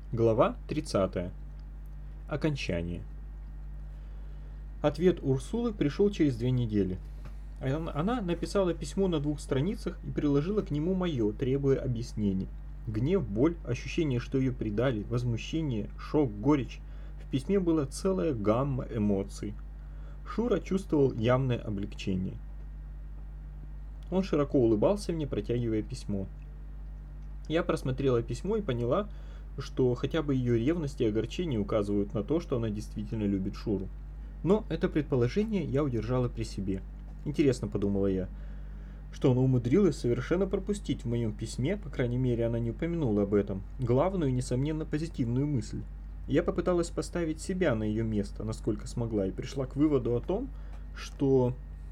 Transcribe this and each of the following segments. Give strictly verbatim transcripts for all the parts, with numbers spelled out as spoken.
Глава тридцатая. Окончание. Ответ Урсулы пришел через две недели. Она написала письмо на двух страницах и приложила к нему мое, требуя объяснений. Гнев, боль, ощущение, что ее предали, возмущение, шок, горечь. В письме была целая гамма эмоций. Шура чувствовал явное облегчение. Он широко улыбался мне, протягивая письмо. Я просмотрела письмо и поняла, что хотя бы ее ревность и огорчение указывают на то, что она действительно любит Шуру. Но это предположение я удержала при себе. Интересно, подумала я, что она умудрилась совершенно пропустить в моем письме, по крайней мере она не упомянула об этом, главную, несомненно, позитивную мысль. Я попыталась поставить себя на ее место, насколько смогла, и пришла к выводу о том, что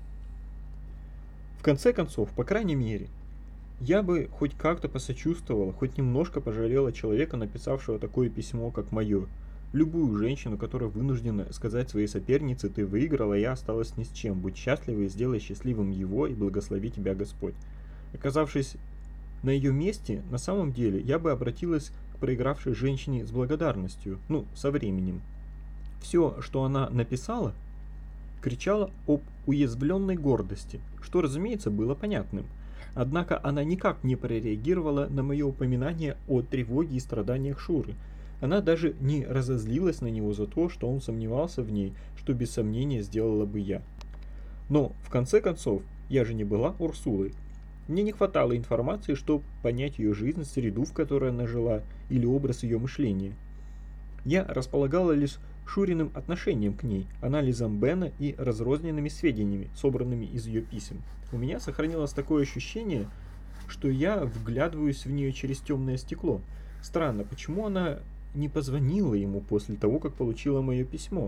в конце концов, по крайней мере, я бы хоть как-то посочувствовала, хоть немножко пожалела человека, написавшего такое письмо, как мое. Любую женщину, которая вынуждена сказать своей сопернице: «Ты выиграла, я осталась ни с чем. Будь счастлива и сделай счастливым его, и благослови тебя Господь». Оказавшись на ее месте, на самом деле, я бы обратилась к проигравшей женщине с благодарностью, ну, со временем. Все, что она написала, кричало об уязвленной гордости, что, разумеется, было понятным. Однако она никак не прореагировала на мое упоминание о тревоге и страданиях Шуры. Она даже не разозлилась на него за то, что он сомневался в ней, что без сомнения сделала бы я. Но, в конце концов, я же не была Урсулой. Мне не хватало информации, чтобы понять ее жизнь, среду, в которой она жила, или образ ее мышления. Я располагала лишь Шуриным отношением к ней, анализом Бена и разрозненными сведениями, собранными из ее писем. У меня сохранилось такое ощущение, что я вглядываюсь в нее через темное стекло. Странно, почему она не позвонила ему после того, как получила мое письмо?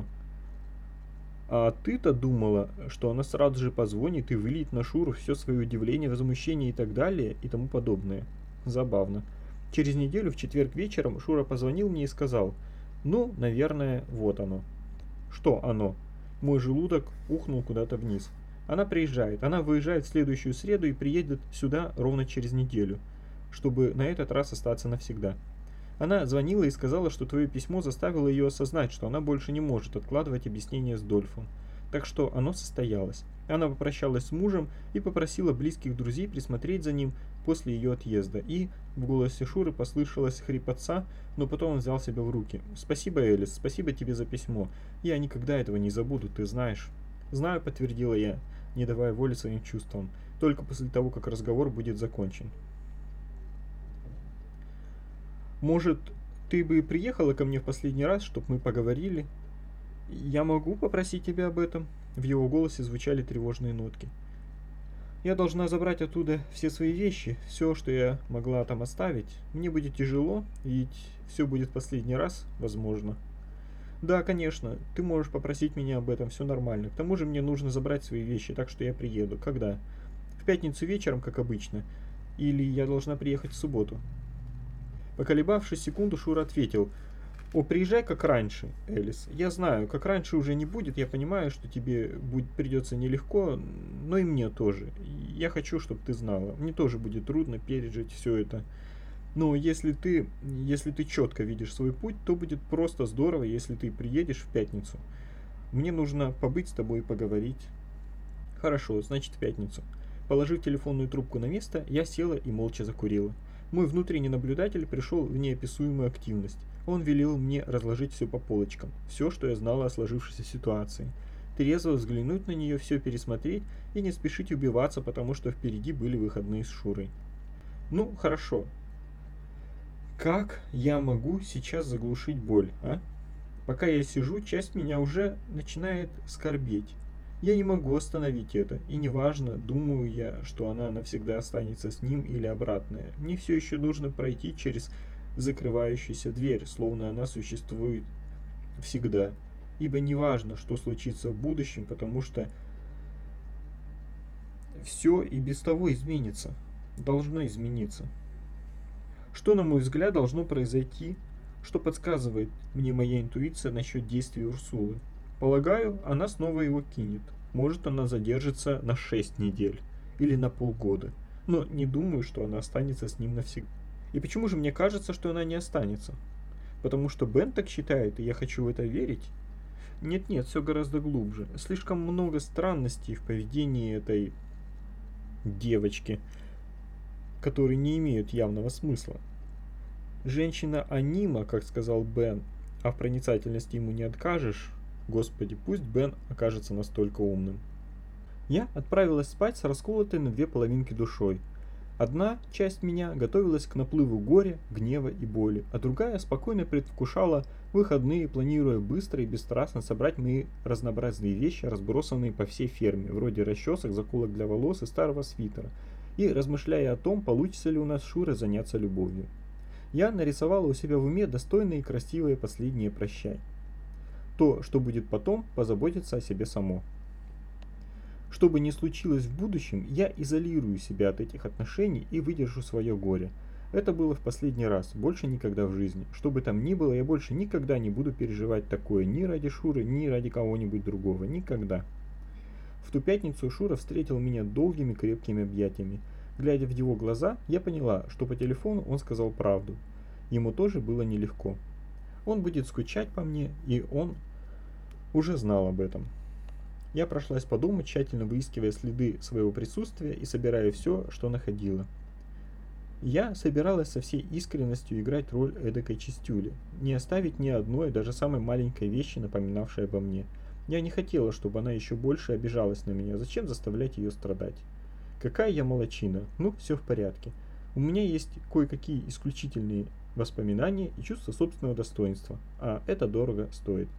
А ты-то думала, что она сразу же позвонит и выльет на Шуру все свое удивление, возмущение и так далее и тому подобное. Забавно. Через неделю в четверг вечером Шура позвонил мне и сказал: «Ну, наверное, вот оно». Что оно? Мой желудок ухнул куда-то вниз. Она приезжает. Она выезжает в следующую среду и приедет сюда ровно через неделю, чтобы на этот раз остаться навсегда. Она звонила и сказала, что твое письмо заставило ее осознать, что она больше не может откладывать объяснение с Дольфом. Так что оно состоялось. Она попрощалась с мужем и попросила близких друзей присмотреть за ним после ее отъезда. И в голосе Шуры послышалась хрипотца, но потом он взял себя в руки. «Спасибо, Элис, спасибо тебе за письмо. Я никогда этого не забуду, ты знаешь». «Знаю», — подтвердила я, не давая воли своим чувствам, только после того, как разговор будет закончен. «Может, ты бы приехала ко мне в последний раз, чтобы мы поговорили? Я могу попросить тебя об этом?» В его голосе звучали тревожные нотки. «Я должна забрать оттуда все свои вещи, все, что я могла там оставить. Мне будет тяжело, ведь все будет в последний раз, возможно». «Да, конечно, ты можешь попросить меня об этом, все нормально. К тому же мне нужно забрать свои вещи, так что я приеду. Когда? В пятницу вечером, как обычно. Или я должна приехать в субботу?» Поколебавшись секунду, Шура ответил: «О, приезжай как раньше, Элис. Я знаю, как раньше уже не будет, я понимаю, что тебе будет, придется нелегко, но и мне тоже. Я хочу, чтобы ты знала. Мне тоже будет трудно пережить все это. Но если ты, если ты четко видишь свой путь, то будет просто здорово, если ты приедешь в пятницу. Мне нужно побыть с тобой и поговорить». «Хорошо, значит, в пятницу». Положив телефонную трубку на место, я села и молча закурила. Мой внутренний наблюдатель пришел в неописуемую активность. Он велел мне разложить все по полочкам, все, что я знала о сложившейся ситуации. Трезво взглянуть на нее, все пересмотреть и не спешить убиваться, потому что впереди были выходные с Шурой. «Ну, хорошо. Как я могу сейчас заглушить боль, а? Пока я сижу, часть меня уже начинает скорбеть. Я не могу остановить это, и неважно, думаю я, что она навсегда останется с ним или обратное. Мне все еще нужно пройти через закрывающуюся дверь, словно она существует всегда. Ибо неважно, что случится в будущем, потому что все и без того изменится, должно измениться. Что, на мой взгляд, должно произойти, что подсказывает мне моя интуиция насчет действий Урсулы? Полагаю, она снова его кинет. Может, она задержится на шесть недель или на полгода. Но не думаю, что она останется с ним навсегда. И почему же мне кажется, что она не останется? Потому что Бен так считает, и я хочу в это верить? Нет-нет, все гораздо глубже. Слишком много странностей в поведении этой девочки, которые не имеют явного смысла. Женщина-анима, как сказал Бен, а в проницательности ему не откажешь. Господи, пусть Бен окажется настолько умным. Я отправилась спать с расколотой на две половинки душой. Одна часть меня готовилась к наплыву горя, гнева и боли, а другая спокойно предвкушала выходные, планируя быстро и бесстрастно собрать мои разнообразные вещи, разбросанные по всей ферме, вроде расчесок, заколок для волос и старого свитера, и размышляя о том, получится ли у нас с Шурой заняться любовью. Я нарисовала у себя в уме достойное и красивое последнее прощай. То, что будет потом, позаботится о себе само. Что бы ни случилось в будущем, я изолирую себя от этих отношений и выдержу свое горе. Это было в последний раз, больше никогда в жизни. Что бы там ни было, я больше никогда не буду переживать такое ни ради Шуры, ни ради кого-нибудь другого. Никогда. В ту пятницу Шура встретил меня долгими крепкими объятиями. Глядя в его глаза, я поняла, что по телефону он сказал правду. Ему тоже было нелегко. Он будет скучать по мне, и он уже знал об этом. Я прошлась по дому, тщательно выискивая следы своего присутствия и собирая все, что находила. Я собиралась со всей искренностью играть роль эдакой чистюли, не оставить ни одной, даже самой маленькой вещи, напоминавшей обо мне. Я не хотела, чтобы она еще больше обижалась на меня, зачем заставлять ее страдать? Какая я молодчина, ну все в порядке. У меня есть кое-какие исключительные воспоминания и чувство собственного достоинства, а это дорого стоит.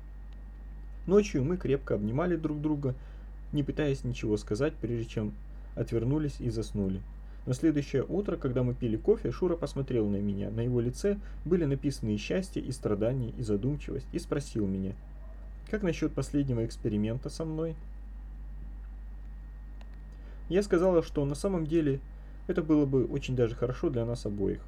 Ночью мы крепко обнимали друг друга, не пытаясь ничего сказать, прежде чем отвернулись и заснули. На следующее утро, когда мы пили кофе, Шура посмотрел на меня. На его лице были написаны и счастье, и страдания, и задумчивость, и спросил меня: «Как насчет последнего эксперимента со мной?» Я сказала, что на самом деле это было бы очень даже хорошо для нас обоих.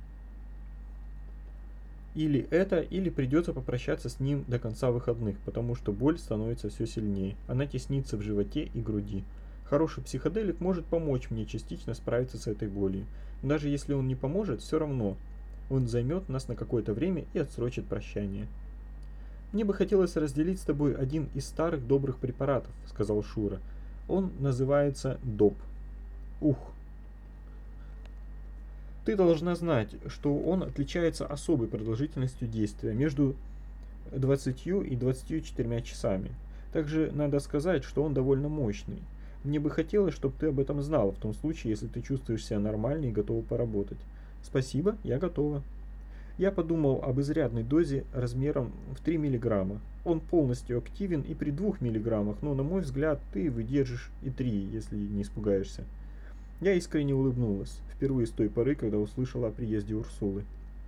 Или это, или придется попрощаться с ним до конца выходных, потому что боль становится все сильнее. Она теснится в животе и груди. Хороший психоделик может помочь мне частично справиться с этой болью. Даже если он не поможет, все равно он займет нас на какое-то время и отсрочит прощание. «Мне бы хотелось разделить с тобой один из старых добрых препаратов», — сказал Шура. «Он называется доп. Ух. Ты должна знать, что он отличается особой продолжительностью действия, между двадцатью и двадцатью четырьмя часами. Также надо сказать, что он довольно мощный. Мне бы хотелось, чтобы ты об этом знала, в том случае, если ты чувствуешь себя нормально и готова поработать». «Спасибо, я готова». Я подумал об изрядной дозе размером в три миллиграмма. Он полностью активен и при двух миллиграммах, но, на мой взгляд, ты выдержишь и три, если не испугаешься. Я искренне улыбнулась, впервые с той поры, когда услышала о приезде Урсулы.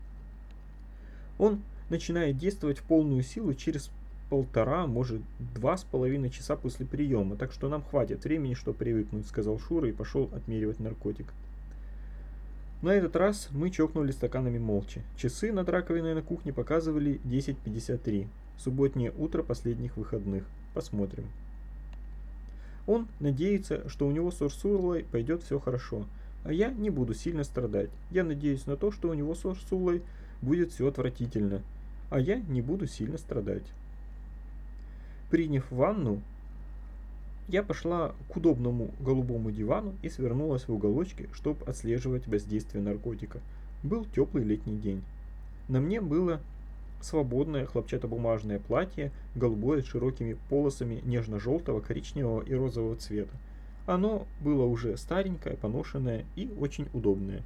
Он начинает действовать в полную силу через полтора, может, два с половиной часа после приема, так что нам хватит времени, чтобы привыкнуть, сказал Шура и пошел отмеривать наркотик. На этот раз мы чокнулись стаканами молча. Часы над раковиной на кухне показывали десять пятьдесят три. Субботнее утро последних выходных. Посмотрим. Он надеется, что у него с Урсулой пойдет все хорошо, а я не буду сильно страдать. Я надеюсь на то, что у него с Урсулой будет все отвратительно, а я не буду сильно страдать. Приняв ванну, я пошла к удобному голубому дивану и свернулась в уголочке, чтобы отслеживать воздействие наркотика. Был теплый летний день. На мне было свободное хлопчатобумажное платье, голубое с широкими полосами нежно-желтого, коричневого и розового цвета. Оно было уже старенькое, поношенное и очень удобное.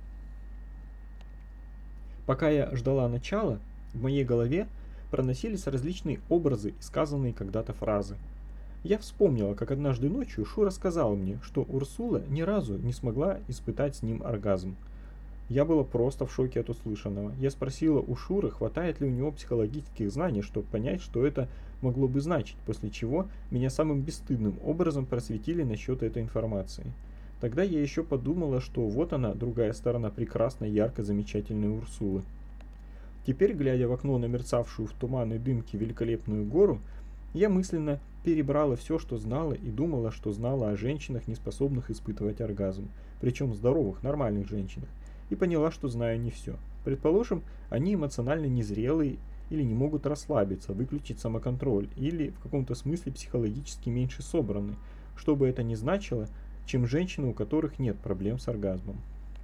Пока я ждала начала, в моей голове проносились различные образы и сказанные когда-то фразы. Я вспомнила, как однажды ночью Шура сказал мне, что Урсула ни разу не смогла испытать с ним оргазм. Я была просто в шоке от услышанного. Я спросила у Шуры, хватает ли у него психологических знаний, чтобы понять, что это могло бы значить, после чего меня самым бесстыдным образом просветили насчет этой информации. Тогда я еще подумала, что вот она, другая сторона прекрасной, ярко замечательной Урсулы. Теперь, глядя в окно на мерцавшую в туманной дымке великолепную гору, я мысленно перебрала все, что знала, и думала, что знала о женщинах, не способных испытывать оргазм, причем здоровых, нормальных женщинах, и поняла, что знаю не все. Предположим, они эмоционально незрелые или не могут расслабиться, выключить самоконтроль, или в каком-то смысле психологически меньше собраны, что бы это ни значило, чем женщины, у которых нет проблем с оргазмом.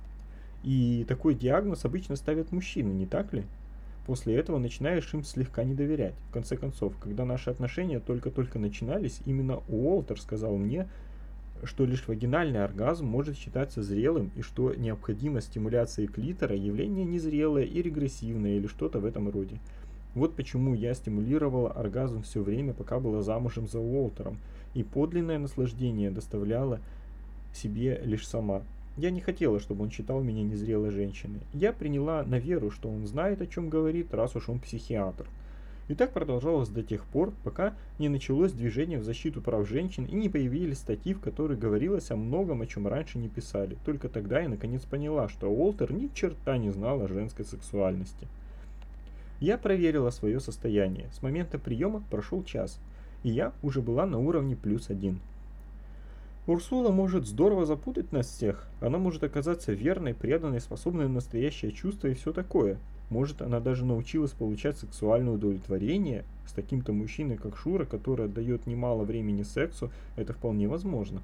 И такой диагноз обычно ставят мужчины, не так ли? После этого начинаешь им слегка не доверять. В конце концов, когда наши отношения только-только начинались, именно Уолтер сказал мне, что лишь вагинальный оргазм может считаться зрелым и что необходимость стимуляции клитора явление незрелое и регрессивное или что-то в этом роде. Вот почему я стимулировала оргазм все время, пока была замужем за Уолтером, и подлинное наслаждение доставляла себе лишь сама. Я не хотела, чтобы он считал меня незрелой женщиной. Я приняла на веру, что он знает, о чем говорит, раз уж он психиатр. И так продолжалось до тех пор, пока не началось движение в защиту прав женщин и не появились статьи, в которых говорилось о многом, о чем раньше не писали. Только тогда я наконец поняла, что Уолтер ни черта не знал о женской сексуальности. Я проверила свое состояние. С момента приема прошел час, и я уже была на уровне плюс один. Урсула может здорово запутать нас всех. Она может оказаться верной, преданной, способной на настоящее чувство и все такое. Может, она даже научилась получать сексуальное удовлетворение с таким-то мужчиной, как Шура, который отдает немало времени сексу. Это вполне возможно.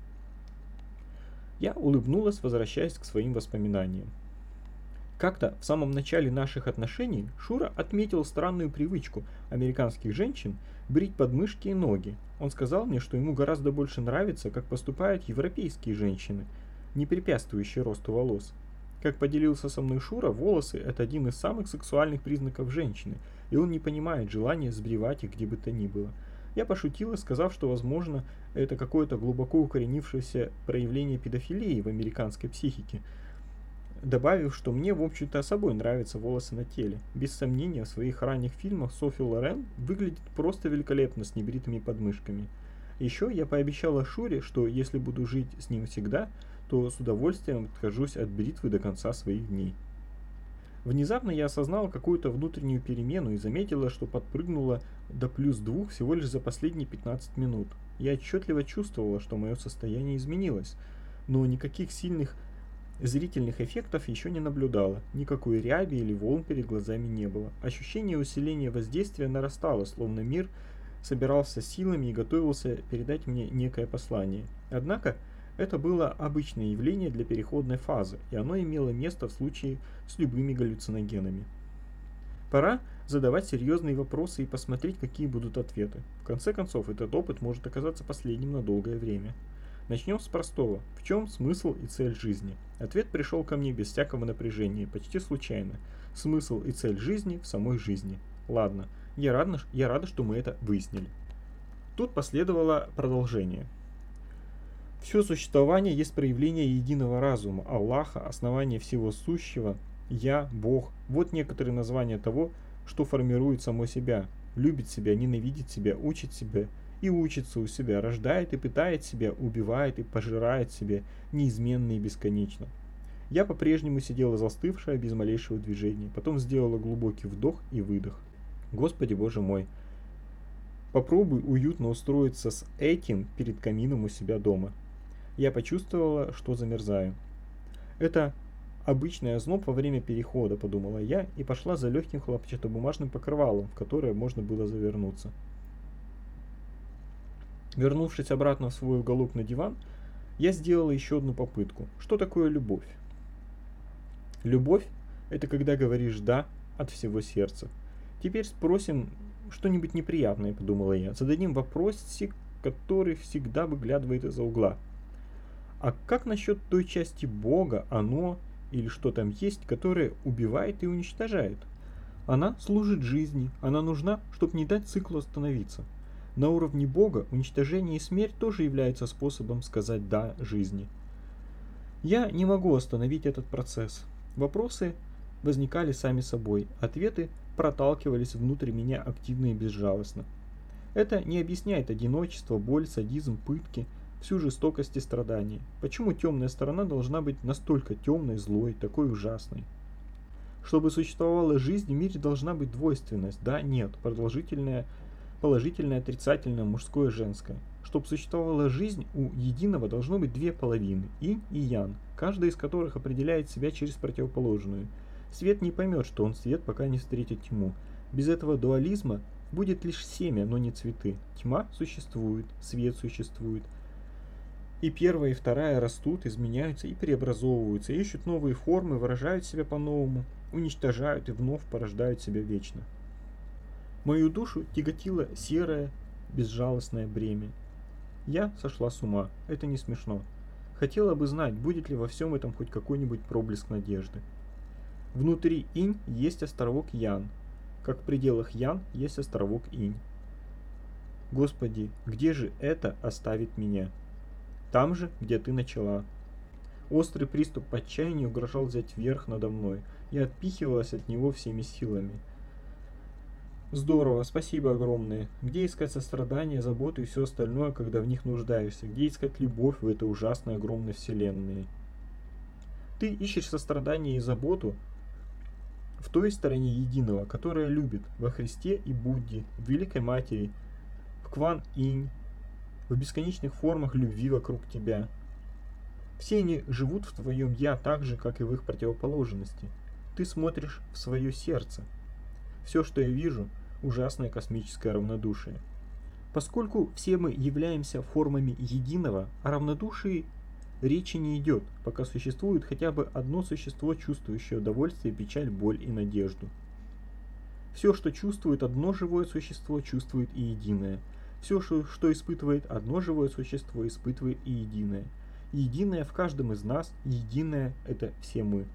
Я улыбнулась, возвращаясь к своим воспоминаниям. Как-то в самом начале наших отношений Шура отметил странную привычку американских женщин брить подмышки и ноги. Он сказал мне, что ему гораздо больше нравится, как поступают европейские женщины, не препятствующие росту волос. Как поделился со мной Шура, волосы – это один из самых сексуальных признаков женщины, и он не понимает желания сбривать их где бы то ни было. Я пошутила, сказав, что, возможно, это какое-то глубоко укоренившееся проявление педофилии в американской психике, добавив, что мне, в общем-то, собой нравятся волосы на теле. Без сомнения, в своих ранних фильмах Софи Лорен выглядит просто великолепно с небритыми подмышками. Еще я пообещала Шуре, что если буду жить с ним всегда, то с удовольствием откажусь от бритвы до конца своих дней. Внезапно я осознала какую-то внутреннюю перемену и заметила, что подпрыгнула до плюс двух всего лишь за последние пятнадцать минут. Я отчетливо чувствовала, что мое состояние изменилось, но никаких сильных зрительных эффектов еще не наблюдала, никакой ряби или волн перед глазами не было. Ощущение усиления воздействия нарастало, словно мир собирался силами и готовился передать мне некое послание. Однако, это было обычное явление для переходной фазы, и оно имело место в случае с любыми галлюциногенами. Пора задавать серьезные вопросы и посмотреть, какие будут ответы. В конце концов, этот опыт может оказаться последним на долгое время. Начнем с простого. В чем смысл и цель жизни? Ответ пришел ко мне без всякого напряжения, почти случайно. Смысл и цель жизни в самой жизни. Ладно, я рада, я рада, что мы это выяснили. Тут последовало продолжение. Все существование есть проявление единого разума, Аллаха, основание всего сущего, Я, Бог. Вот некоторые названия того, что формирует само себя, любит себя, ненавидит себя, учит себя и учится у себя, рождает и питает себя, убивает и пожирает себя, неизменно и бесконечно. Я по-прежнему сидела застывшая, без малейшего движения, потом сделала глубокий вдох и выдох. Господи Боже мой, попробуй уютно устроиться с этим перед камином у себя дома. Я почувствовала, что замерзаю. Это обычный озноб во время перехода, подумала я, и пошла за легким хлопчатобумажным покрывалом, в которое можно было завернуться. Вернувшись обратно в свой уголок на диван, я сделала еще одну попытку. Что такое любовь? Любовь – это когда говоришь «да» от всего сердца. Теперь спросим что-нибудь неприятное, подумала я. Зададим вопросик, который всегда выглядывает из-за угла. А как насчет той части Бога, оно или что там есть, которая убивает и уничтожает? Она служит жизни, она нужна, чтобы не дать циклу остановиться. На уровне Бога уничтожение и смерть тоже являются способом сказать «да» жизни. Я не могу остановить этот процесс. Вопросы возникали сами собой, ответы проталкивались внутрь меня активно и безжалостно. Это не объясняет одиночество, боль, садизм, пытки, всю жестокость и страдания. Почему темная сторона должна быть настолько темной, злой, такой ужасной? Чтобы существовала жизнь, в мире должна быть двойственность, да, нет, продолжительная, положительное, отрицательное, мужское, женское. Чтобы существовала жизнь, у единого должно быть две половины, инь и ян, каждая из которых определяет себя через противоположную. Свет не поймет, что он свет, пока не встретит тьму. Без этого дуализма будет лишь семя, но не цветы. Тьма существует, свет существует. И первая, и вторая растут, изменяются и преобразовываются, ищут новые формы, выражают себя по-новому, уничтожают и вновь порождают себя вечно. Мою душу тяготило серое, безжалостное бремя. Я сошла с ума, это не смешно. Хотела бы знать, будет ли во всем этом хоть какой-нибудь проблеск надежды. Внутри инь есть островок Ян, как в пределах Ян есть островок инь. Господи, где же это оставит меня? Там же, где ты начала. Острый приступ отчаяния угрожал взять верх надо мной. Я отпихивалась от него всеми силами. Здорово, спасибо огромное. Где искать сострадание, заботу и все остальное, когда в них нуждаешься? Где искать любовь в этой ужасной огромной вселенной? Ты ищешь сострадание и заботу в той стороне единого, которая любит, во Христе и Будде, в Великой Матери, в Кван-Инь, в бесконечных формах любви вокруг тебя. Все они живут в твоем «я» так же, как и в их противоположности. Ты смотришь в свое сердце. Все, что я вижу, ужасное космическое равнодушие. Поскольку все мы являемся формами единого, о равнодушии речи не идет, пока существует хотя бы одно существо, чувствующее удовольствие, печаль, боль и надежду. Все, что чувствует одно живое существо, чувствует и единое. Все, что, что испытывает одно живое существо, испытывает и единое. Единое в каждом из нас, единое – это все мы.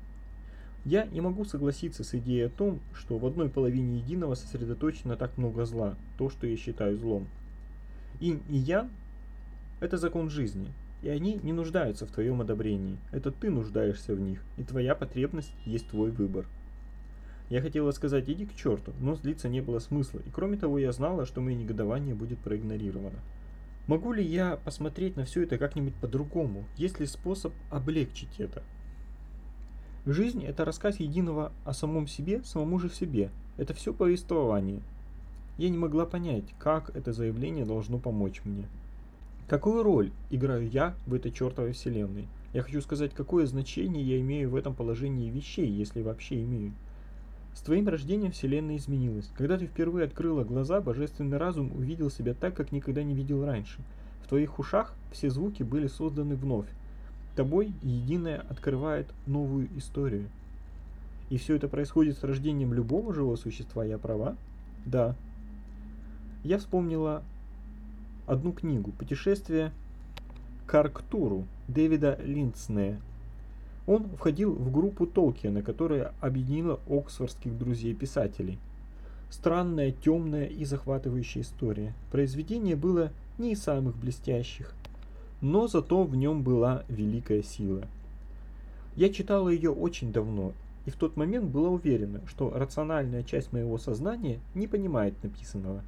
Я не могу согласиться с идеей о том, что в одной половине единого сосредоточено так много зла, то, что я считаю злом. Инь и Ян – это закон жизни, и они не нуждаются в твоем одобрении. Это ты нуждаешься в них, и твоя потребность есть твой выбор. Я хотела сказать «иди к черту», но злиться не было смысла, и кроме того я знала, что мое негодование будет проигнорировано. Могу ли я посмотреть на все это как-нибудь по-другому? Есть ли способ облегчить это? Жизнь – это рассказ единого о самом себе, самому же в себе. Это все повествование. Я не могла понять, как это заявление должно помочь мне. Какую роль играю я в этой чертовой вселенной? Я хочу сказать, какое значение я имею в этом положении вещей, если вообще имею. С твоим рождением вселенная изменилась. Когда ты впервые открыла глаза, божественный разум увидел себя так, как никогда не видел раньше. В твоих ушах все звуки были созданы вновь. Тобой единое открывает новую историю. И все это происходит с рождением любого живого существа, я права? Да. Я вспомнила одну книгу «Путешествие к Арктуру» Дэвида Линдснея. Он входил в группу Толкиена, которая объединила оксфордских друзей-писателей. Странная, темная и захватывающая история. Произведение было не из самых блестящих, но зато в нем была великая сила. Я читала ее очень давно, и в тот момент была уверена, что рациональная часть моего сознания не понимает написанного.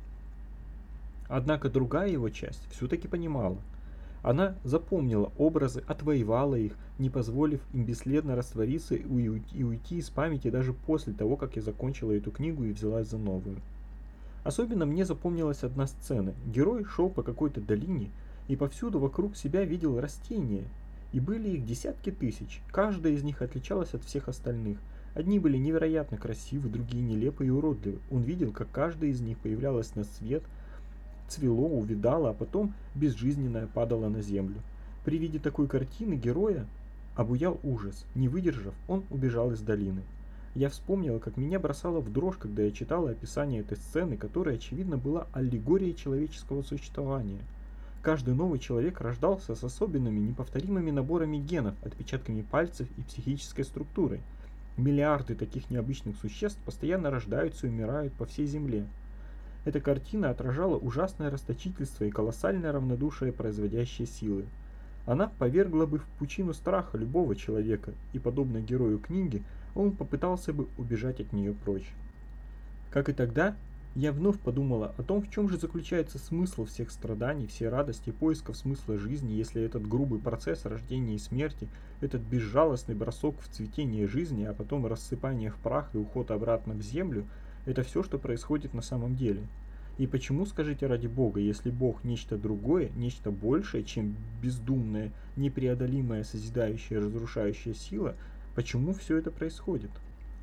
Однако другая его часть все-таки понимала. Она запомнила образы, отвоевала их, не позволив им бесследно раствориться и уйти из памяти даже после того, как я закончила эту книгу и взялась за новую. Особенно мне запомнилась одна сцена. Герой шел по какой-то долине и повсюду вокруг себя видел растения, и были их десятки тысяч. Каждая из них отличалась от всех остальных. Одни были невероятно красивы, другие нелепы и уродливы. Он видел, как каждая из них появлялась на свет, цвело, увядало, а потом безжизненное падало на землю. При виде такой картины героя обуял ужас. Не выдержав, он убежал из долины. Я вспомнила, как меня бросало в дрожь, когда я читала описание этой сцены, которая, очевидно, была аллегорией человеческого существования. Каждый новый человек рождался с особенными, неповторимыми наборами генов, отпечатками пальцев и психической структурой. Миллиарды таких необычных существ постоянно рождаются и умирают по всей Земле. Эта картина отражала ужасное расточительство и колоссальное равнодушие производящей силы. Она повергла бы в пучину страха любого человека, и, подобно герою книги, он попытался бы убежать от нее прочь. Как и тогда, я вновь подумала о том, в чем же заключается смысл всех страданий, всей радости и поисков смысла жизни, если этот грубый процесс рождения и смерти, этот безжалостный бросок в цветение жизни, а потом рассыпание в прах и уход обратно в землю, это все, что происходит на самом деле. И почему, скажите ради Бога, если Бог нечто другое, нечто большее, чем бездумная, непреодолимая, созидающая, разрушающая сила, почему все это происходит?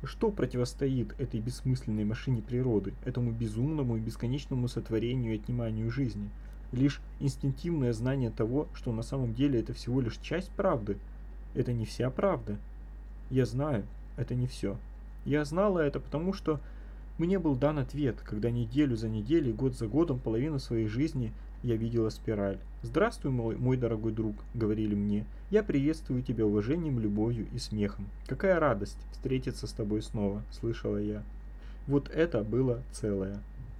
Что противостоит этой бессмысленной машине природы, этому безумному и бесконечному сотворению и отниманию жизни? Лишь инстинктивное знание того, что на самом деле это всего лишь часть правды. Это не вся правда. Я знаю, это не все. Я знала это потому, что мне был дан ответ, когда неделю за неделей, год за годом, половину своей жизни я видела спираль. «Здравствуй, мой, мой дорогой друг», — говорили мне. «Я приветствую тебя уважением, любовью и смехом. Какая радость встретиться с тобой снова», — слышала я. Вот это было целое.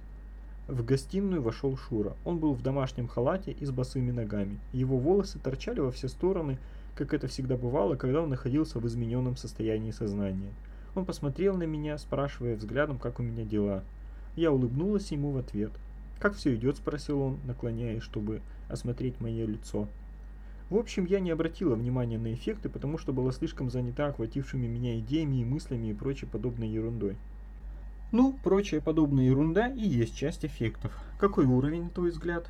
В гостиную вошел Шура. Он был в домашнем халате и с босыми ногами. Его волосы торчали во все стороны, как это всегда бывало, когда он находился в измененном состоянии сознания. Он посмотрел на меня, спрашивая взглядом, как у меня дела. Я улыбнулась ему в ответ. «Как все идет?» – спросил он, наклоняясь, чтобы осмотреть мое лицо. В общем, я не обратила внимания на эффекты, потому что была слишком занята охватившими меня идеями и мыслями и прочей подобной ерундой. Ну, прочая подобная ерунда и есть часть эффектов. Какой уровень, на твой взгляд?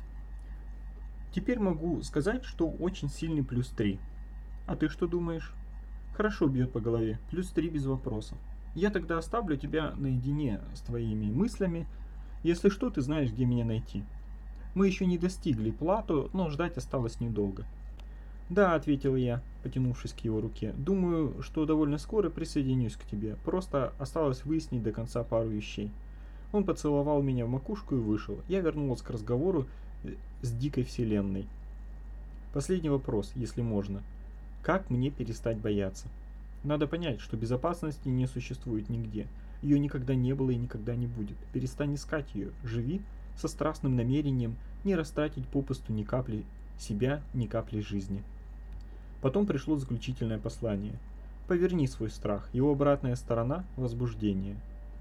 Теперь могу сказать, что очень сильный плюс три. А ты что думаешь? Хорошо бьет по голове. Плюс три без вопросов. Я тогда оставлю тебя наедине с твоими мыслями. Если что, ты знаешь, где меня найти. Мы еще не достигли плату, но ждать осталось недолго. Да, ответил я, потянувшись к его руке. Думаю, что довольно скоро присоединюсь к тебе. Просто осталось выяснить до конца пару вещей. Он поцеловал меня в макушку и вышел. Я вернулась к разговору с дикой вселенной. Последний вопрос, если можно. Как мне перестать бояться? Надо понять, что безопасности не существует нигде. Ее никогда не было и никогда не будет. Перестань искать ее. Живи со страстным намерением не растратить попусту ни капли себя, ни капли жизни. Потом пришло заключительное послание. Поверни свой страх. Его обратная сторона – возбуждение.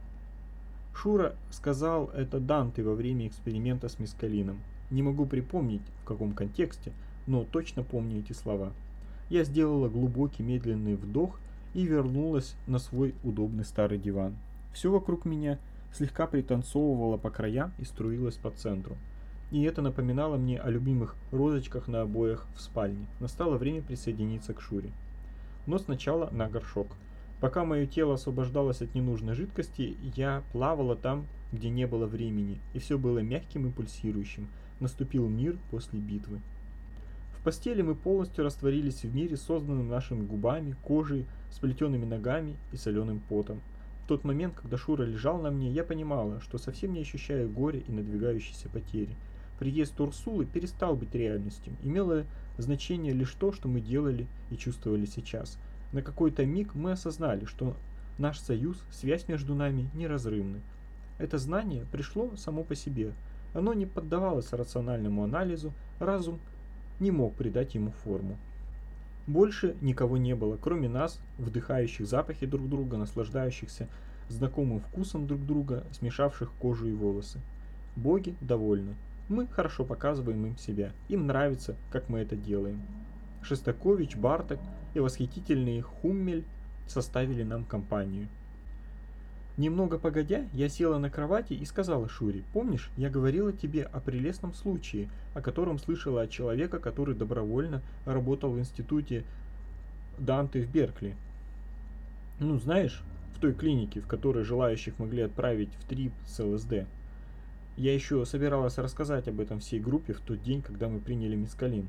Шура сказал это Данте во время эксперимента с мескалином. Не могу припомнить, в каком контексте, но точно помню эти слова. Я сделала глубокий медленный вдох и вернулась на свой удобный старый диван. Все вокруг меня слегка пританцовывало по краям и струилось по центру. И это напоминало мне о любимых розочках на обоях в спальне. Настало время присоединиться к Шуре. Но сначала на горшок. Пока мое тело освобождалось от ненужной жидкости, я плавала там, где не было времени, и все было мягким и пульсирующим. Наступил мир после битвы. В постели мы полностью растворились в мире, созданном нашими губами, кожей, сплетенными ногами и соленым потом. В тот момент, когда Шура лежал на мне, я понимала, что совсем не ощущаю горя и надвигающейся потери. Приезд Урсулы перестал быть реальностью. Имело значение лишь то, что мы делали и чувствовали сейчас. На какой-то миг мы осознали, что наш союз, связь между нами неразрывны. Это знание пришло само по себе. Оно не поддавалось рациональному анализу, разум не мог придать ему форму. Больше никого не было, кроме нас, вдыхающих запахи друг друга, наслаждающихся знакомым вкусом друг друга, смешавших кожу и волосы. Боги довольны. Мы хорошо показываем им себя. Им нравится, как мы это делаем. Шостакович, Барток и восхитительный Хуммель составили нам компанию. Немного погодя, я села на кровати и сказала Шуре: «Помнишь, я говорила тебе о прелестном случае, о котором слышала от человека, который добровольно работал в институте Данте в Беркли? Ну, знаешь, в той клинике, в которой желающих могли отправить в трип с ЛСД. Я еще собиралась рассказать об этом всей группе в тот день, когда мы приняли мескалин».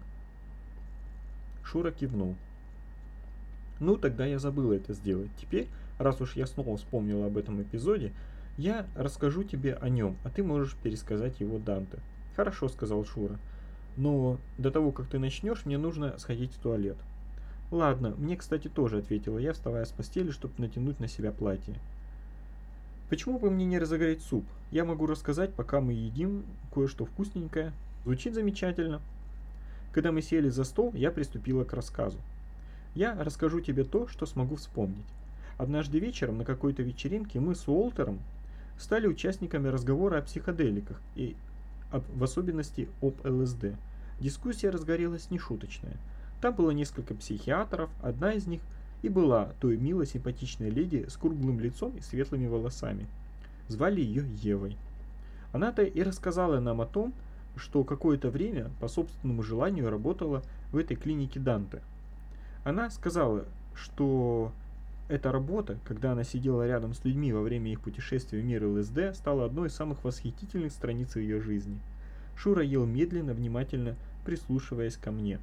Шура кивнул. «Ну, тогда я забыла это сделать. Теперь, раз уж я снова вспомнила об этом эпизоде, я расскажу тебе о нем, а ты можешь пересказать его Данте». «Хорошо», — сказал Шура. «Но до того, как ты начнешь, мне нужно сходить в туалет». «Ладно, мне, кстати, тоже», — ответила я, вставая с постели, чтобы натянуть на себя платье. «Почему бы мне не разогреть суп? Я могу рассказать, пока мы едим кое-что вкусненькое. Звучит замечательно». Когда мы сели за стол, я приступила к рассказу. Я расскажу тебе то, что смогу вспомнить. Однажды вечером на какой-то вечеринке мы с Уолтером стали участниками разговора о психоделиках и об, в особенности об ЛСД. Дискуссия разгорелась нешуточная. Там было несколько психиатров, одна из них и была той милой симпатичной леди с круглым лицом и светлыми волосами. Звали ее Евой. Она-то и рассказала нам о том, что какое-то время по собственному желанию работала в этой клинике Данте. Она сказала, что Эта работа, когда она сидела рядом с людьми во время их путешествия в мир ЛСД, стала одной из самых восхитительных страниц ее жизни. Шура ел медленно, внимательно, прислушиваясь ко мне.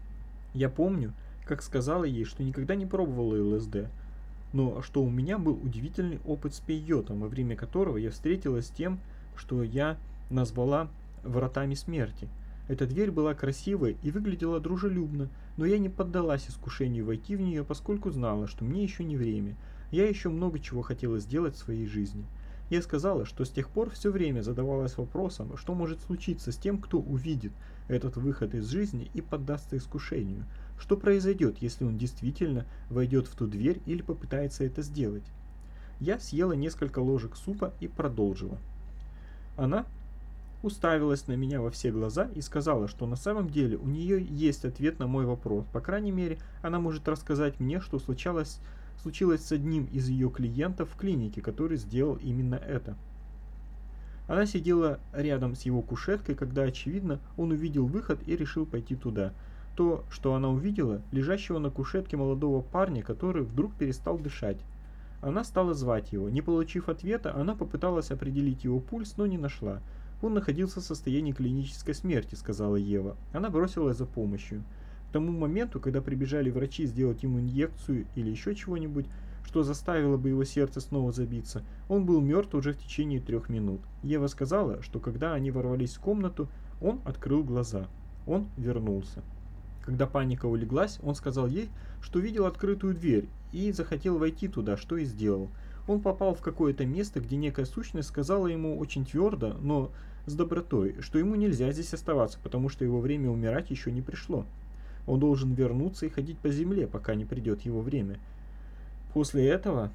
Я помню, как сказала ей, что никогда не пробовала ЛСД, но что у меня был удивительный опыт с пейотом, во время которого я встретилась с тем, что я назвала «вратами смерти». Эта дверь была красивой и выглядела дружелюбно, но я не поддалась искушению войти в нее, поскольку знала, что мне еще не время. Я еще много чего хотела сделать в своей жизни. Я сказала, что с тех пор все время задавалась вопросом, что может случиться с тем, кто увидит этот выход из жизни и поддастся искушению. Что произойдет, если он действительно войдет в ту дверь или попытается это сделать? Я съела несколько ложек супа и продолжила. Она уставилась на меня во все глаза и сказала, что на самом деле у нее есть ответ на мой вопрос. По крайней мере, она может рассказать мне, что случалось, случилось с одним из ее клиентов в клинике, который сделал именно это. Она сидела рядом с его кушеткой, когда, очевидно, он увидел выход и решил пойти туда. То, что она увидела, лежащего на кушетке молодого парня, который вдруг перестал дышать. Она стала звать его. Не получив ответа, она попыталась определить его пульс, но не нашла. «Он находился в состоянии клинической смерти», — сказала Ева. Она бросилась за помощью. К тому моменту, когда прибежали врачи сделать ему инъекцию или еще чего-нибудь, что заставило бы его сердце снова забиться, он был мертв уже в течение трех минут. Ева сказала, что когда они ворвались в комнату, он открыл глаза. Он вернулся. Когда паника улеглась, он сказал ей, что видел открытую дверь и захотел войти туда, что и сделал. Он попал в какое-то место, где некая сущность сказала ему очень твердо, но с добротой, что ему нельзя здесь оставаться, потому что его время умирать еще не пришло. Он должен вернуться и ходить по земле, пока не придет его время. После этого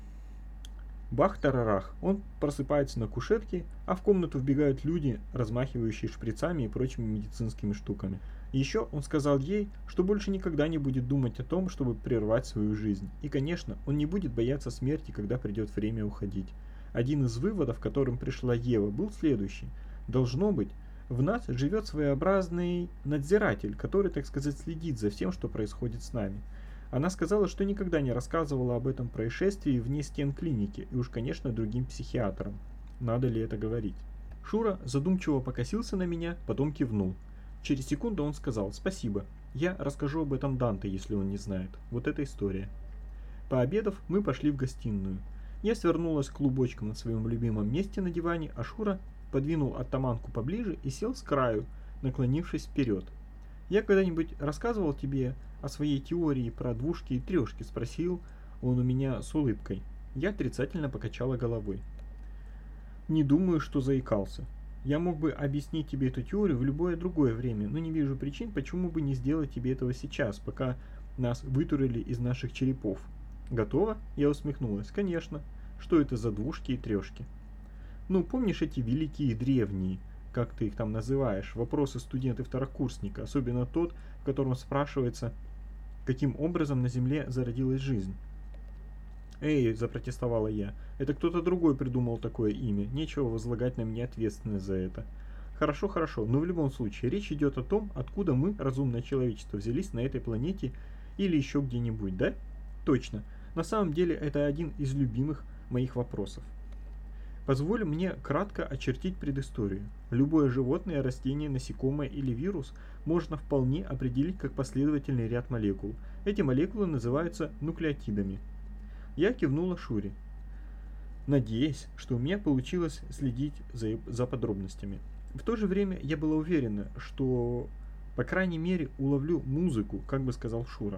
бах-тарарах, он просыпается на кушетке, а в комнату вбегают люди, размахивающие шприцами и прочими медицинскими штуками. Еще он сказал ей, что больше никогда не будет думать о том, чтобы прервать свою жизнь. И, конечно, он не будет бояться смерти, когда придет время уходить. Один из выводов, к которым пришла Ева, был следующий. Должно быть, в нас живет своеобразный надзиратель, который, так сказать, следит за всем, что происходит с нами. Она сказала, что никогда не рассказывала об этом происшествии вне стен клиники, и уж, конечно, другим психиатрам. Надо ли это говорить? Шура задумчиво покосился на меня, потом кивнул. Через секунду он сказал: «Спасибо. Я расскажу об этом Данте, если он не знает. Вот эта история». Пообедав, мы пошли в гостиную. Я свернулась клубочком на своем любимом месте на диване, а Шура подвинул оттаманку поближе и сел с краю, наклонившись вперед. «Я когда-нибудь рассказывал тебе о своей теории про двушки и трешки?» — спросил он у меня с улыбкой. Я отрицательно покачала головой. «Не думаю, что заикался. Я мог бы объяснить тебе эту теорию в любое другое время, но не вижу причин, почему бы не сделать тебе этого сейчас, пока нас вытурили из наших черепов. Готово?» Я усмехнулась. «Конечно. Что это за двушки и трешки?» «Ну, помнишь эти великие древние, как ты их там называешь, вопросы студента-второкурсника, особенно тот, в котором спрашивается, каким образом на Земле зародилась жизнь?» «Эй», — запротестовала я, — «это кто-то другой придумал такое имя, нечего возлагать на меня ответственность за это». «Хорошо, хорошо, но в любом случае речь идет о том, откуда мы, разумное человечество, взялись на этой планете или еще где-нибудь, да?» «Точно. На самом деле это один из любимых моих вопросов. Позволь мне кратко очертить предысторию. Любое животное, растение, насекомое или вирус можно вполне определить как последовательный ряд молекул. Эти молекулы называются нуклеотидами». Я кивнула Шуре, надеясь, что у меня получилось следить за, за подробностями. В то же время я была уверена, что, по крайней мере, уловлю музыку, как бы сказал Шура.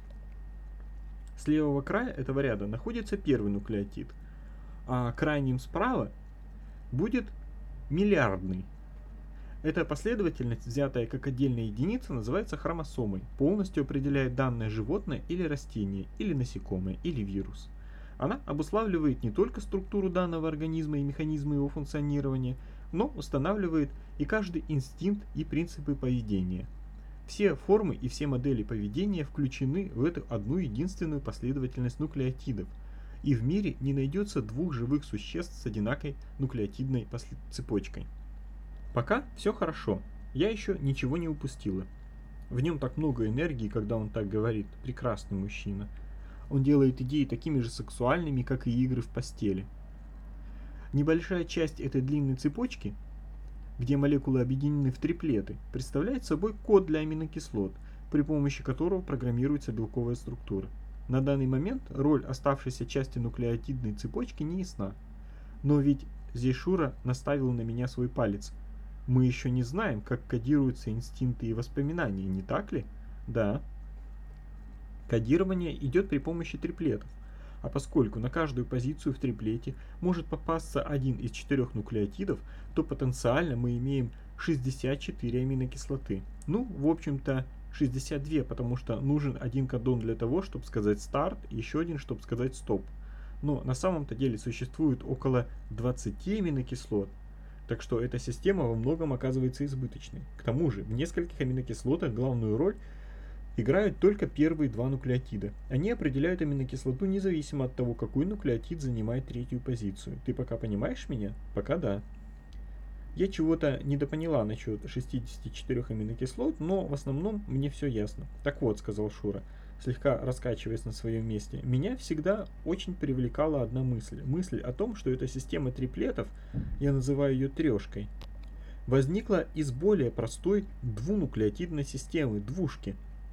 С левого края этого ряда находится первый нуклеотид, а крайним справа будет миллиардный. Эта последовательность, взятая как отдельная единица, называется хромосомой, полностью определяет данное животное или растение, или насекомое, или вирус. Она обуславливает не только структуру данного организма и механизмы его функционирования, но устанавливает и каждый инстинкт и принципы поведения. Все формы и все модели поведения включены в эту одну единственную последовательность нуклеотидов, и в мире не найдется двух живых существ с одинаковой нуклеотидной цепочкой. Пока все хорошо, я еще ничего не упустила. В нем так много энергии, когда он так говорит, прекрасный мужчина. Он делает идеи такими же сексуальными, как и игры в постели. Небольшая часть этой длинной цепочки, где молекулы объединены в триплеты, представляет собой код для аминокислот, при помощи которого программируется белковая структура. На данный момент роль оставшейся части нуклеотидной цепочки не ясна. Но ведь здесь Шура наставил на меня свой палец. Мы еще не знаем, как кодируются инстинкты и воспоминания, не так ли? Да. Кодирование идет при помощи триплетов. А поскольку на каждую позицию в триплете может попасться один из четырех нуклеотидов, то потенциально мы имеем шестьдесят четыре аминокислоты. Ну, в общем-то, шестьдесят два, потому что нужен один кодон для того, чтобы сказать старт, и еще один, чтобы сказать стоп. Но на самом-то деле существует около двадцати аминокислот, так что эта система во многом оказывается избыточной. К тому же в нескольких аминокислотах главную роль играют только первые два нуклеотида. Они определяют аминокислоту независимо от того, какой нуклеотид занимает третью позицию. Ты пока понимаешь меня? Пока да. Я чего-то недопоняла насчет шестидесяти четырёх аминокислот, но в основном мне все ясно. Так вот, сказал Шура, слегка раскачиваясь на своем месте, меня всегда очень привлекала одна мысль. Мысль о том, что эта система триплетов, я называю ее трешкой, возникла из более простой двунуклеотидной системы, двушки.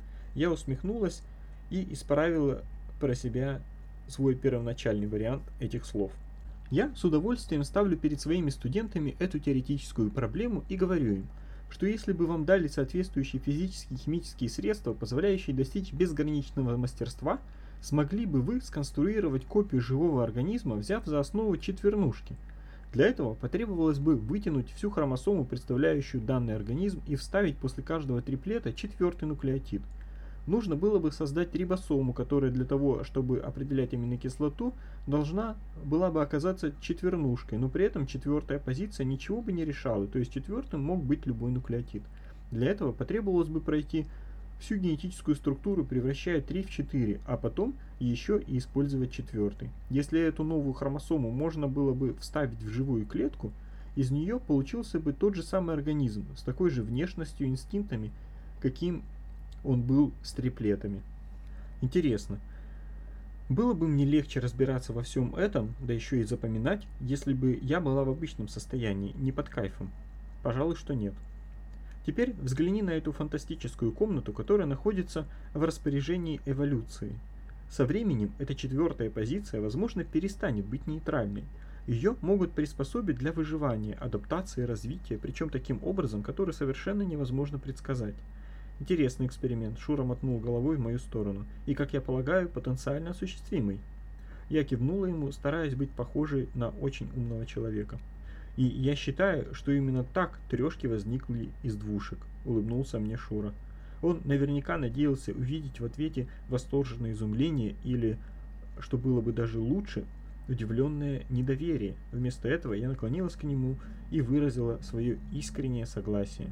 Я усмехнулась и исправила про себя свой первоначальный вариант этих слов. Я с удовольствием ставлю перед своими студентами эту теоретическую проблему и говорю им, что если бы вам дали соответствующие физические и химические средства, позволяющие достичь безграничного мастерства, смогли бы вы сконструировать копию живого организма, взяв за основу четвернушки. Для этого потребовалось бы вытянуть всю хромосому, представляющую данный организм, и вставить после каждого триплета четвертый нуклеотид. Нужно было бы создать рибосому, которая для того, чтобы определять аминокислоту, должна была бы оказаться четвернушкой, но при этом четвертая позиция ничего бы не решала, то есть четвертым мог быть любой нуклеотид. Для этого потребовалось бы пройти всю генетическую структуру, превращая три в четыре, а потом еще и использовать четвертый. Если эту новую хромосому можно было бы вставить в живую клетку, из нее получился бы тот же самый организм, с такой же внешностью и инстинктами, каким он был с триплетами. Интересно, было бы мне легче разбираться во всем этом, да еще и запоминать, если бы я была в обычном состоянии, не под кайфом? Пожалуй, что нет. Теперь взгляни на эту фантастическую комнату, которая находится в распоряжении эволюции. Со временем эта четвертая позиция, возможно, перестанет быть нейтральной. Ее могут приспособить для выживания, адаптации, развития, причем таким образом, который совершенно невозможно предсказать. Интересный эксперимент, Шура мотнул головой в мою сторону, и, как я полагаю, потенциально осуществимый. Я кивнула ему, стараясь быть похожей на очень умного человека. И я считаю, что именно так трешки возникли из двушек, улыбнулся мне Шура. Он наверняка надеялся увидеть в ответе восторженное изумление или, что было бы даже лучше, удивленное недоверие. Вместо этого я наклонилась к нему и выразила свое искреннее согласие.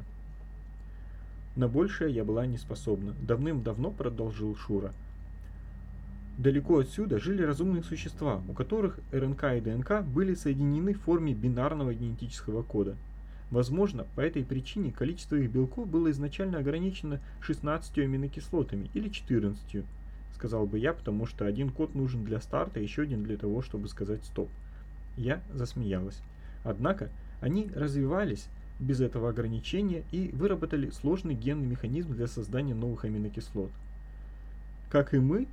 На большее я была не способна. Давным-давно, продолжил Шура, далеко отсюда жили разумные существа, у которых РНК и ДНК были соединены в форме бинарного генетического кода. Возможно, по этой причине количество их белков было изначально ограничено шестнадцатью аминокислотами или четырнадцатью, сказал бы я, потому что один код нужен для старта, еще один для того, чтобы сказать стоп. Я засмеялась. Однако они развивались без этого ограничения и выработали сложный генный механизм для создания новых аминокислот. Как и мы,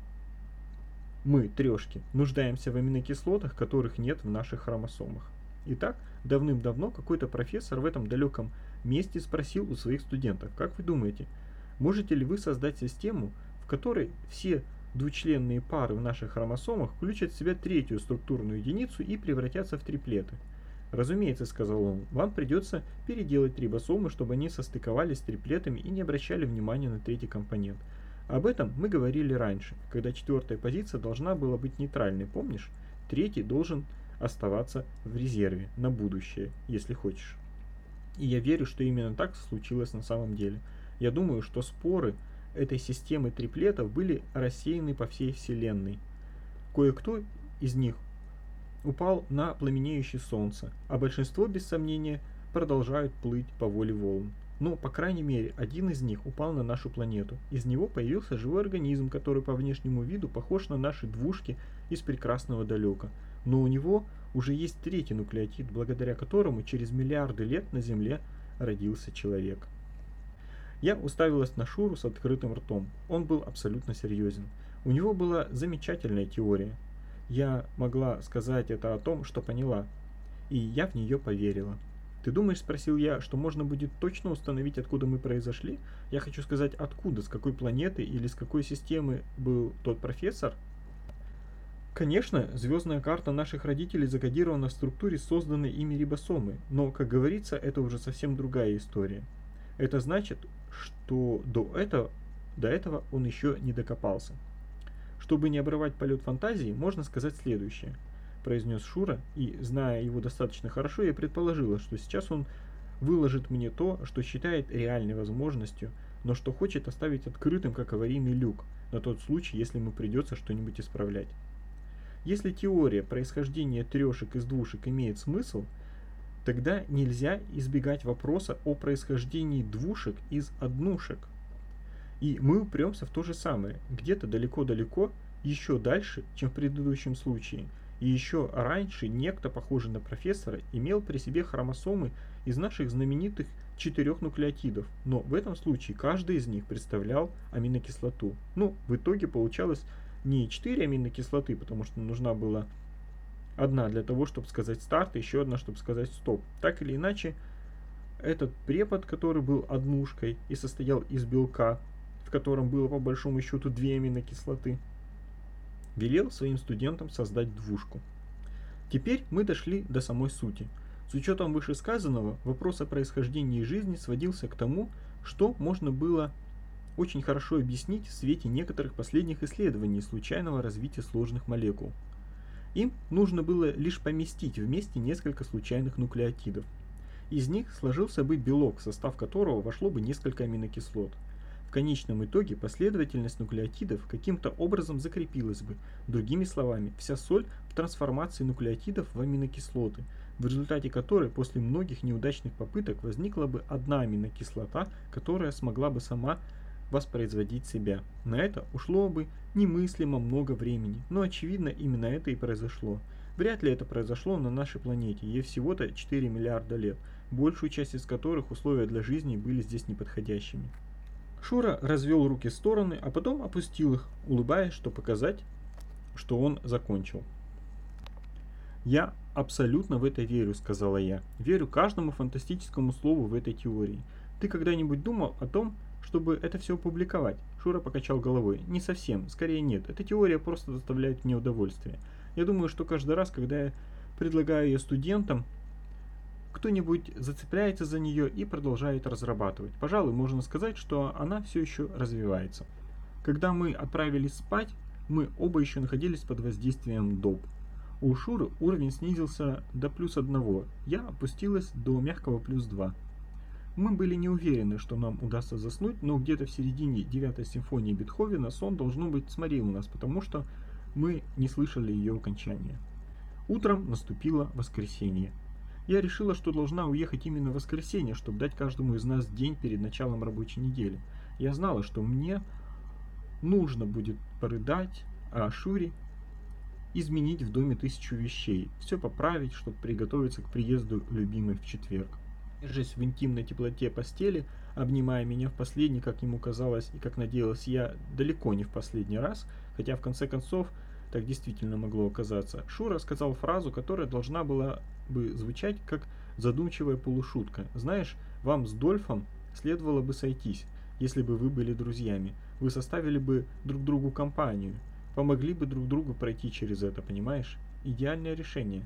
мы, трешки, нуждаемся в аминокислотах, которых нет в наших хромосомах. Итак, давным-давно какой-то профессор в этом далеком месте спросил у своих студентов: как вы думаете, можете ли вы создать систему, в которой все двучленные пары в наших хромосомах включат в себя третью структурную единицу и превратятся в триплеты? Разумеется, сказал он, вам придется переделать рибосомы, чтобы они состыковались с триплетами и не обращали внимания на третий компонент. Об этом мы говорили раньше, когда четвертая позиция должна была быть нейтральной, помнишь? Третий должен оставаться в резерве на будущее, если хочешь. И я верю, что именно так случилось на самом деле. Я думаю, что споры этой системы триплетов были рассеяны по всей Вселенной. Кое-кто из них упал на пламенеющее солнце, а большинство, без сомнения, продолжают плыть по воле волн. Но, по крайней мере, один из них упал на нашу планету. Из него появился живой организм, который по внешнему виду похож на наши двушки из прекрасного далека. Но у него уже есть третий нуклеотид, благодаря которому через миллиарды лет на Земле родился человек. Я уставилась на Шуру с открытым ртом. Он был абсолютно серьезен. У него была замечательная теория. Я могла сказать это о том, что поняла. И я в нее поверила. «Ты думаешь, — спросил я, — что можно будет точно установить, откуда мы произошли? Я хочу сказать, откуда, с какой планеты или с какой системы был тот профессор?» Конечно, звездная карта наших родителей закодирована в структуре созданной ими рибосомы, но, как говорится, это уже совсем другая история. Это значит, что до этого, до этого он еще не докопался. Чтобы не обрывать полет фантазии, можно сказать следующее, произнес Шура, и, зная его достаточно хорошо, я предположила, что сейчас он выложит мне то, что считает реальной возможностью, но что хочет оставить открытым как аварийный люк, на тот случай, если ему придется что-нибудь исправлять. Если теория происхождения трешек из двушек имеет смысл, тогда нельзя избегать вопроса о происхождении двушек из однушек. И мы упремся в то же самое, где-то далеко-далеко, еще дальше, чем в предыдущем случае. И еще раньше некто, похожий на профессора, имел при себе хромосомы из наших знаменитых четырех нуклеотидов, но в этом случае каждый из них представлял аминокислоту. Ну, в итоге получалось не четыре аминокислоты, потому что нужна была одна для того, чтобы сказать старт, и еще одна, чтобы сказать стоп. Так или иначе, этот препод, который был однушкой и состоял из белка, в котором было по большому счету две аминокислоты, велел своим студентам создать двушку. Теперь мы дошли до самой сути. С учетом вышесказанного, вопрос о происхождении жизни сводился к тому, что можно было очень хорошо объяснить в свете некоторых последних исследований случайного развития сложных молекул. Им нужно было лишь поместить вместе несколько случайных нуклеотидов. Из них сложился бы белок, в состав которого вошло бы несколько аминокислот. В конечном итоге последовательность нуклеотидов каким-то образом закрепилась бы. Другими словами, вся соль в трансформации нуклеотидов в аминокислоты, в результате которой после многих неудачных попыток возникла бы одна аминокислота, которая смогла бы сама воспроизводить себя. На это ушло бы немыслимо много времени, но очевидно именно это и произошло. Вряд ли это произошло на нашей планете, ей всего-то четыре миллиарда лет, большую часть из которых условия для жизни были здесь неподходящими. Шура развел руки в стороны, а потом опустил их, улыбаясь, чтобы показать, что он закончил. «Я абсолютно в это верю», — сказала я. «Верю каждому фантастическому слову в этой теории. Ты когда-нибудь думал о том, чтобы это все опубликовать?» Шура покачал головой. «Не совсем, скорее нет. Эта теория просто доставляет мне удовольствие. Я думаю, что каждый раз, когда я предлагаю ее студентам, кто-нибудь зацепляется за нее и продолжает разрабатывать. Пожалуй, можно сказать, что она все еще развивается. Когда мы отправились спать, мы оба еще находились под воздействием доп. У Шуры уровень снизился до плюс одного, я опустилась до мягкого плюс два. Мы были не уверены, что нам удастся заснуть, но где-то в середине девятой симфонии Бетховена сон, должно быть, сморил нас, потому что мы не слышали ее окончания. Утром наступило воскресенье. Я решила, что должна уехать именно в воскресенье, чтобы дать каждому из нас день перед началом рабочей недели. Я знала, что мне нужно будет порыдать, а Шуре изменить в доме тысячу вещей, все поправить, чтобы приготовиться к приезду любимой в четверг. Держась в интимной теплоте постели, обнимая меня в последний, как ему казалось и как надеялась я, далеко не в последний раз, хотя в конце концов так действительно могло оказаться, Шура сказал фразу, которая должна была бы звучать как задумчивая полушутка. «Знаешь, вам с Дольфом следовало бы сойтись, если бы вы были друзьями. Вы составили бы друг другу компанию, помогли бы друг другу пройти через это, понимаешь? Идеальное решение».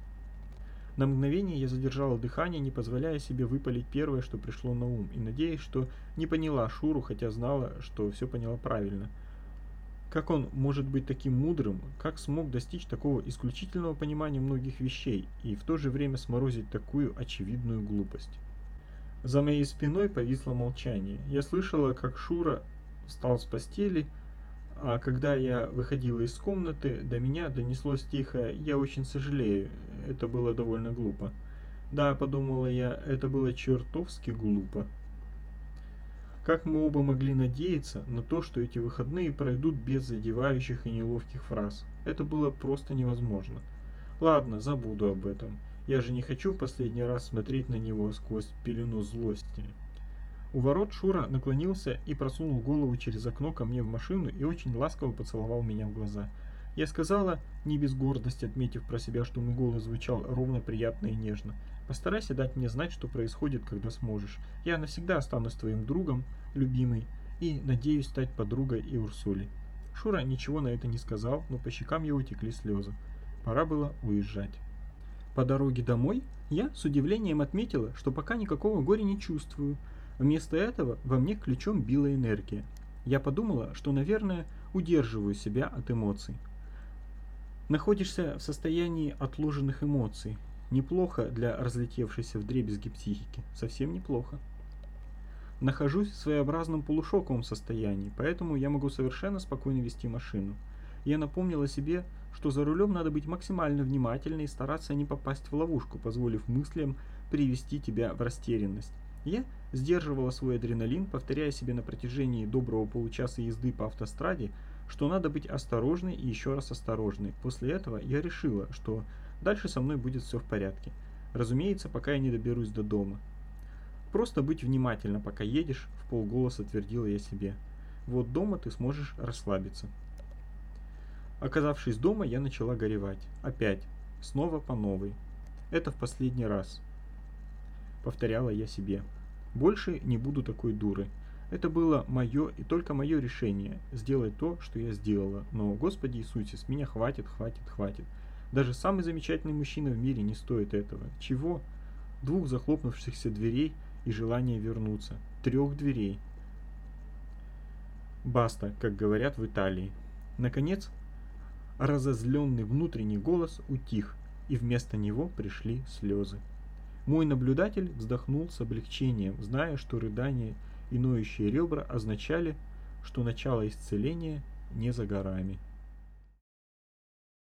На мгновение я задержала дыхание, не позволяя себе выпалить первое, что пришло на ум, и надеясь, что не поняла Шуру, хотя знала, что все поняла правильно. Как он может быть таким мудрым, как смог достичь такого исключительного понимания многих вещей и в то же время сморозить такую очевидную глупость? За моей спиной повисло молчание. Я слышала, как Шура встал с постели, а когда я выходила из комнаты, до меня донеслось тихое «Я очень сожалею, это было довольно глупо». Да, подумала я, это было чертовски глупо. Как мы оба могли надеяться на то, что эти выходные пройдут без задевающих и неловких фраз? Это было просто невозможно. Ладно, забуду об этом. Я же не хочу в последний раз смотреть на него сквозь пелену злости. У ворот Шура наклонился и просунул голову через окно ко мне в машину и очень ласково поцеловал меня в глаза. Я сказала, не без гордости отметив про себя, что мой голос звучал ровно, приятно и нежно: «Постарайся дать мне знать, что происходит, когда сможешь. Я навсегда останусь твоим другом, любимый, и надеюсь стать подругой и Урсули». Шура ничего на это не сказал, но по щекам его текли слезы. Пора было уезжать. По дороге домой я с удивлением отметила, что пока никакого горя не чувствую. Вместо этого во мне ключом била энергия. Я подумала, что, наверное, удерживаю себя от эмоций. Находишься в состоянии отложенных эмоций. Неплохо для разлетевшейся вдребезги психики. Совсем неплохо. Нахожусь в своеобразном полушоковом состоянии, поэтому я могу совершенно спокойно вести машину. Я напомнила себе, что за рулем надо быть максимально внимательной и стараться не попасть в ловушку, позволив мыслям привести тебя в растерянность. Я сдерживала свой адреналин, повторяя себе на протяжении доброго получаса езды по автостраде, что надо быть осторожной и еще раз осторожной. После этого я решила, что дальше со мной будет все в порядке. Разумеется, пока я не доберусь до дома. Просто быть внимательна, пока едешь, в полголоса твердила я себе. Вот дома ты сможешь расслабиться. Оказавшись дома, я начала горевать. Опять. Снова по новой. Это в последний раз. Повторяла я себе. Больше не буду такой дурой. Это было мое и только мое решение сделать то, что я сделала. Но, Господи Иисусе, с меня хватит, хватит, хватит. Даже самый замечательный мужчина в мире не стоит этого. Чего? Двух захлопнувшихся дверей и желания вернуться. Трех дверей. Баста, как говорят в Италии. Наконец, разозленный внутренний голос утих, и вместо него пришли слезы. Мой наблюдатель вздохнул с облегчением, зная, что рыдания и ноющие ребра означали, что начало исцеления не за горами.